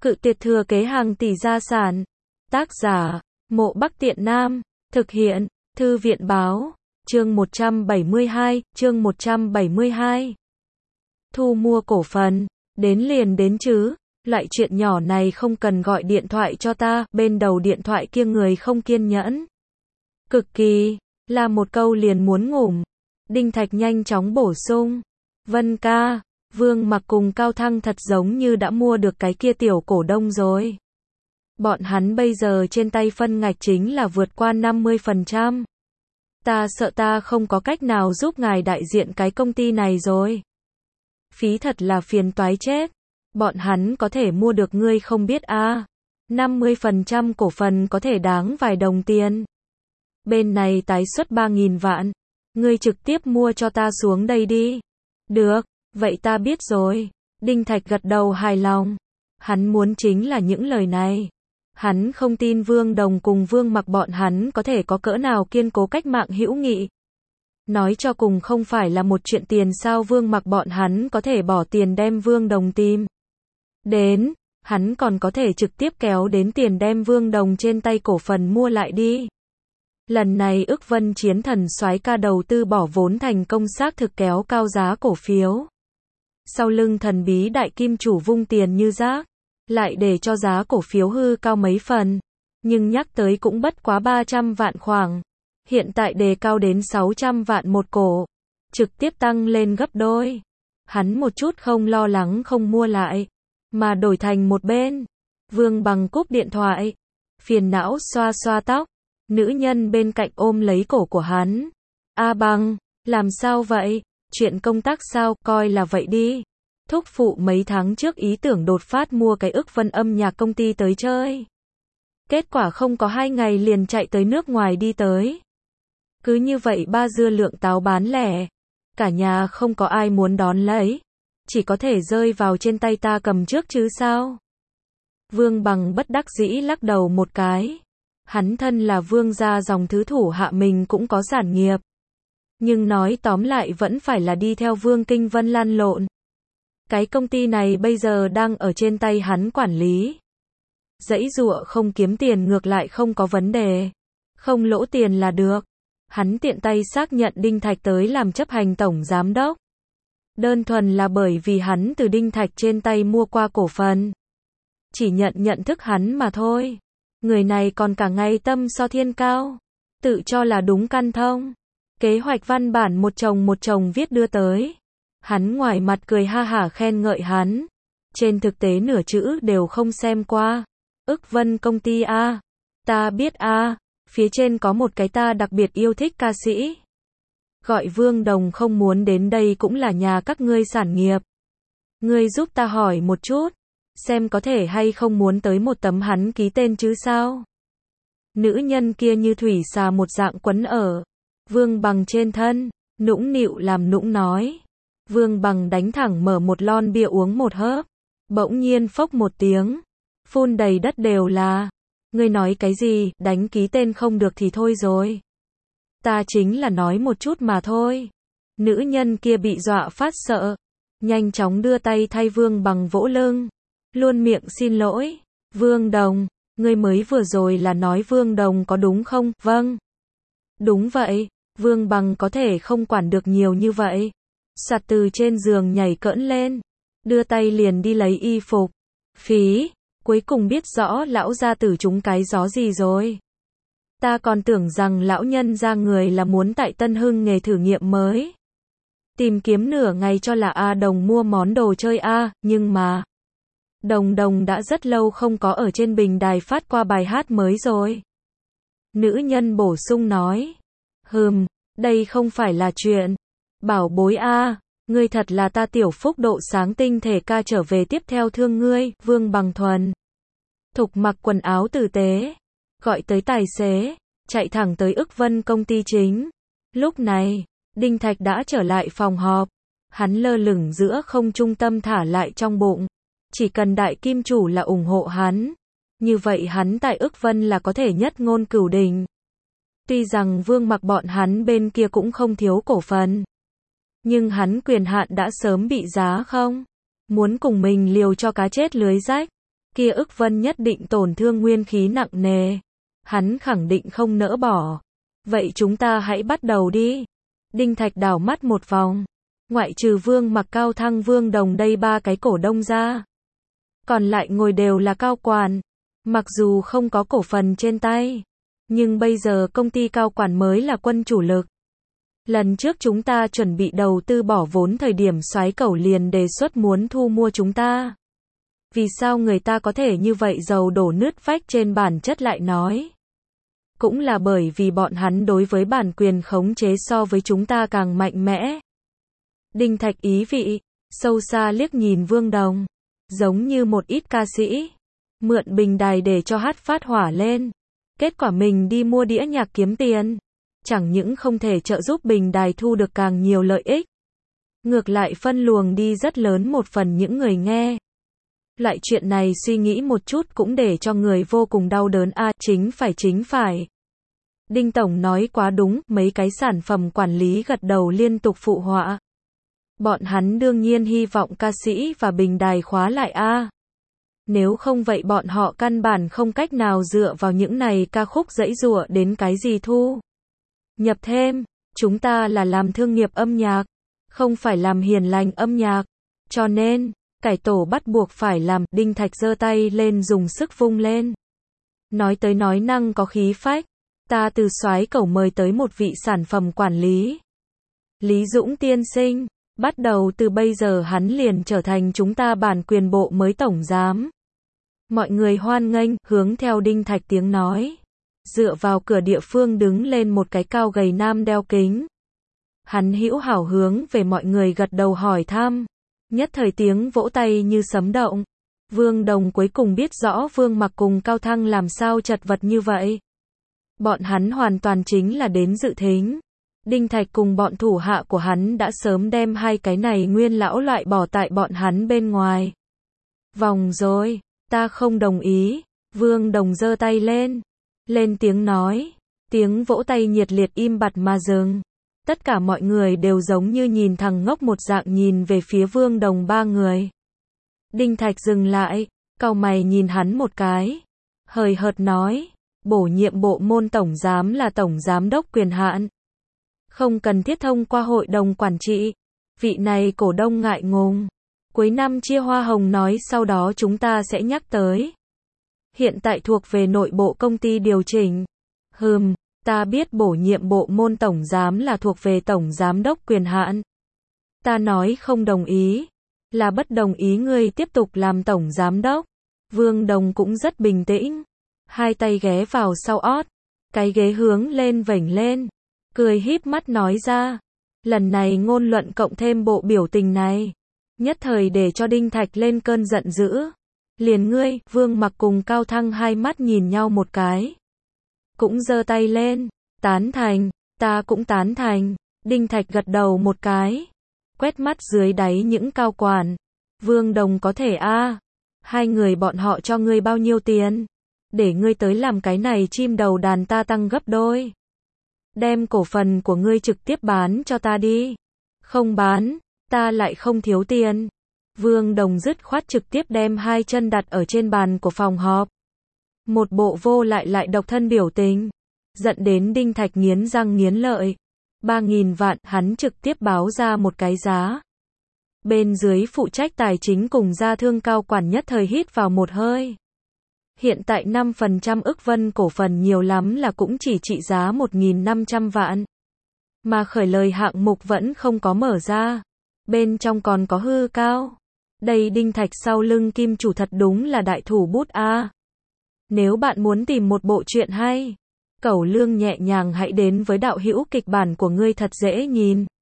Cự tuyệt thừa kế hàng tỷ gia sản. Tác giả, Mộ Bắc Tiện Nam. Thực hiện, Thư viện báo. Chương 172. Thu mua cổ phần. Đến liền đến chứ. Loại chuyện nhỏ này không cần gọi điện thoại cho ta. Bên đầu điện thoại kia người không kiên nhẫn. Cực kỳ. Là một câu liền muốn ngủm. Đinh Thạch nhanh chóng bổ sung. Vân ca. Vương Mặc cùng Cao Thăng thật giống như đã mua được cái kia tiểu cổ đông rồi. Bọn hắn bây giờ trên tay phân ngạch chính là vượt qua 50%. Ta sợ ta không có cách nào giúp ngài đại diện cái công ty này rồi. Phí thật là phiền toái chết. Bọn hắn có thể mua được ngươi không biết a. 50% cổ phần có thể đáng vài đồng tiền. Bên này tái xuất 3.000 vạn. Ngươi trực tiếp mua cho ta xuống đây đi. Được, vậy ta biết rồi. Đinh Thạch gật đầu hài lòng. Hắn muốn chính là những lời này. Hắn không tin Vương Đồng cùng Vương Mặc bọn hắn có thể có cỡ nào kiên cố cách mạng hữu nghị. Nói cho cùng không phải là một chuyện tiền sao Vương Mặc bọn hắn có thể bỏ tiền đem Vương Đồng tìm đến, hắn còn có thể trực tiếp kéo đến tiền đem Vương Đồng trên tay cổ phần mua lại đi. Lần này Ức Vân Chiến Thần soái ca đầu tư bỏ vốn thành công xác thực kéo cao giá cổ phiếu. Sau lưng thần bí đại kim chủ vung tiền như rác, lại để cho giá cổ phiếu hư cao mấy phần, nhưng nhắc tới cũng bất quá 300 vạn khoảng. Hiện tại đề cao đến 600 vạn một cổ, trực tiếp tăng lên gấp đôi. Hắn một chút không lo lắng không mua lại, mà đổi thành một bên. Vương Bằng cúp điện thoại, phiền não xoa xoa tóc, nữ nhân bên cạnh ôm lấy cổ của hắn. A Bằng, làm sao vậy? Chuyện công tác sao? Coi là vậy đi. Thúc phụ mấy tháng trước ý tưởng đột phát mua cái Ức Vân âm nhạc công ty tới chơi. Kết quả không có 2 ngày liền chạy tới nước ngoài đi tới. Cứ như vậy ba dưa lượng táo bán lẻ. Cả nhà không có ai muốn đón lấy. Chỉ có thể rơi vào trên tay ta cầm trước chứ sao? Vương Bằng bất đắc dĩ lắc đầu một cái. Hắn thân là vương gia dòng thứ thủ hạ mình cũng có sản nghiệp. Nhưng nói tóm lại vẫn phải là đi theo Vương Kinh Vân lăn lộn. Cái công ty này bây giờ đang ở trên tay hắn quản lý. Giãy giụa không kiếm tiền ngược lại không có vấn đề. Không lỗ tiền là được. Hắn tiện tay xác nhận Đinh Thạch tới làm chấp hành tổng giám đốc. Đơn thuần là bởi vì hắn từ Đinh Thạch trên tay mua qua cổ phần. Chỉ nhận thức hắn mà thôi. Người này còn cả ngày tâm so thiên cao. Tự cho là đúng căn thông. Kế hoạch văn bản một chồng viết đưa tới. Hắn ngoài mặt cười ha hả khen ngợi hắn. Trên thực tế nửa chữ đều không xem qua. Ức Vân công ty a. Ta biết a. Phía trên có một cái ta đặc biệt yêu thích ca sĩ. Gọi Vương Đồng không muốn đến đây cũng là nhà các ngươi sản nghiệp. Ngươi giúp ta hỏi một chút. Xem có thể hay không muốn tới một tấm hắn ký tên chứ sao. Nữ nhân kia như thủy xà một dạng quấn ở Vương Bằng trên thân, nũng nịu làm nũng nói. Vương Bằng đánh thẳng mở một lon bia uống một hớp. Bỗng nhiên phốc một tiếng. Phun đầy đất đều là. Ngươi nói cái gì, đánh ký tên không được thì thôi rồi. Ta chính là nói một chút mà thôi. Nữ nhân kia bị dọa phát sợ. Nhanh chóng đưa tay thay Vương Bằng vỗ lưng. Luôn miệng xin lỗi. Vương Đồng, ngươi mới vừa rồi là nói Vương Đồng có đúng không? Vâng. Đúng vậy. Vương Bằng có thể không quản được nhiều như vậy. Soạt từ trên giường nhảy cỡn lên. Đưa tay liền đi lấy y phục. Phí. Cuối cùng biết rõ lão gia tử chúng cái gió gì rồi. Ta còn tưởng rằng lão nhân ra người là muốn tại Tân Hưng nghề thử nghiệm mới. Tìm kiếm nửa ngày cho là A Đồng mua món đồ chơi A, nhưng mà Đồng đã rất lâu không có ở trên bình đài phát qua bài hát mới rồi. Nữ nhân bổ sung nói. Đây không phải là chuyện. Bảo bối A, ngươi thật là ta tiểu phúc độ sáng tinh thể ca trở về tiếp theo thương ngươi, Vương Bằng thuần. Thục mặc quần áo tử tế. Gọi tới tài xế. Chạy thẳng tới Ức Vân công ty chính. Lúc này, Đinh Thạch đã trở lại phòng họp. Hắn lơ lửng giữa không trung tâm thả lại trong bụng. Chỉ cần đại kim chủ là ủng hộ hắn. Như vậy hắn tại Ức Vân là có thể nhất ngôn cửu đình. Tuy rằng Vương Mặc bọn hắn bên kia cũng không thiếu cổ phần. Nhưng hắn quyền hạn đã sớm bị giá không. Muốn cùng mình liều cho cá chết lưới rách. kia Ức Vân nhất định tổn thương nguyên khí nặng nề. Hắn khẳng định không nỡ bỏ. Vậy chúng ta hãy bắt đầu đi. Đinh Thạch đảo mắt một vòng. Ngoại trừ Vương Mặc, Cao Thăng, Vương Đồng đây ba cái cổ đông ra. Còn lại ngồi đều là cao quản. Mặc dù không có cổ phần trên tay. Nhưng bây giờ công ty cao quản mới là quân chủ lực. Lần trước chúng ta chuẩn bị đầu tư bỏ vốn thời điểm Soái Cẩu liền đề xuất muốn thu mua chúng ta. Vì sao người ta có thể như vậy dầu đổ nứt vách trên bản chất lại nói? Cũng là bởi vì bọn hắn đối với bản quyền khống chế so với chúng ta càng mạnh mẽ. Đinh Thạch ý vị, sâu xa liếc nhìn Vương Đồng. Giống như một ít ca sĩ. Mượn bình đài để cho hát phát hỏa lên. Kết quả mình đi mua đĩa nhạc kiếm tiền. Chẳng những không thể trợ giúp bình đài thu được càng nhiều lợi ích. Ngược lại phân luồng đi rất lớn một phần những người nghe. Loại chuyện này suy nghĩ một chút cũng để cho người vô cùng đau đớn a, chính phải. Đinh Tổng nói quá đúng, mấy cái sản phẩm quản lý gật đầu liên tục phụ họa. Bọn hắn đương nhiên hy vọng ca sĩ và bình đài khóa lại a. Nếu không vậy bọn họ căn bản không cách nào dựa vào những này ca khúc giãy giụa đến cái gì thu nhập thêm. Chúng ta là làm thương nghiệp âm nhạc, không phải làm hiền lành âm nhạc. Cho nên, cải tổ bắt buộc phải làm. Đinh Thạch giơ tay lên dùng sức vung lên. Nói tới nói năng có khí phách. Ta từ Soái Cẩu mời tới một vị sản phẩm quản lý. Lý Dũng tiên sinh. Bắt đầu từ bây giờ hắn liền trở thành chúng ta bản quyền bộ mới tổng giám. Mọi người hoan nghênh, hướng theo Đinh Thạch tiếng nói. Dựa vào cửa địa phương đứng lên một cái cao gầy nam đeo kính. Hắn hữu hảo hướng về mọi người gật đầu hỏi thăm. Nhất thời tiếng vỗ tay như sấm động. Vương Đồng cuối cùng biết rõ Vương Mặc cùng Cao Thăng làm sao chật vật như vậy. Bọn hắn hoàn toàn chính là đến dự thính. Đinh Thạch cùng bọn thủ hạ của hắn đã sớm đem hai cái này nguyên lão loại bỏ tại bọn hắn bên ngoài. Vòng rồi, ta không đồng ý. Vương Đồng giơ tay lên tiếng nói. Tiếng vỗ tay nhiệt liệt im bặt mà dừng. Tất cả mọi người đều giống như nhìn thằng ngốc một dạng nhìn về phía Vương Đồng ba người. Đinh Thạch dừng lại, cau mày nhìn hắn một cái. Hời hợt nói, bổ nhiệm bộ môn tổng giám là tổng giám đốc quyền hạn. Không cần thiết thông qua hội đồng quản trị. Vị này cổ đông ngại ngùng. Cuối năm chia hoa hồng nói sau đó chúng ta sẽ nhắc tới. Hiện tại thuộc về nội bộ công ty điều chỉnh. Ta biết bổ nhiệm bộ môn tổng giám là thuộc về tổng giám đốc quyền hạn. Ta nói không đồng ý. Là bất đồng ý ngươi tiếp tục làm tổng giám đốc. Vương Đồng cũng rất bình tĩnh. Hai tay ghé vào sau ót. Cái ghế hướng lên vểnh lên. Cười híp mắt nói ra. Lần này ngôn luận cộng thêm bộ biểu tình này. Nhất thời để cho Đinh Thạch lên cơn giận dữ. Liền ngươi, Vương Mặc cùng Cao Thăng hai mắt nhìn nhau một cái. Cũng giơ tay lên. Tán thành, ta cũng tán thành. Đinh Thạch gật đầu một cái. Quét mắt dưới đáy những cao quản. Vương Đồng có thể a. Hai người bọn họ cho ngươi bao nhiêu tiền? Để ngươi tới làm cái này chim đầu đàn ta tăng gấp đôi. Đem cổ phần của ngươi trực tiếp bán cho ta đi. Không bán, ta lại không thiếu tiền. Vương Đồng dứt khoát trực tiếp đem hai chân đặt ở trên bàn của phòng họp. Một bộ vô lại độc thân biểu tình. Giận đến Đinh Thạch nghiến răng nghiến lợi. 3.000 vạn, hắn trực tiếp báo ra một cái giá. Bên dưới phụ trách tài chính cùng gia thương cao quản nhất thời hít vào một hơi. Hiện tại 5% Ức Vân cổ phần nhiều lắm là cũng chỉ trị giá 1.500 vạn. Mà khởi lời hạng mục vẫn không có mở ra. Bên trong còn có hư cao. Đây Đinh Thạch sau lưng kim chủ thật đúng là đại thủ bút a. Nếu bạn muốn tìm một bộ truyện hay, Cẩu Lương nhẹ nhàng hãy đến với đạo hữu kịch bản của ngươi thật dễ nhìn.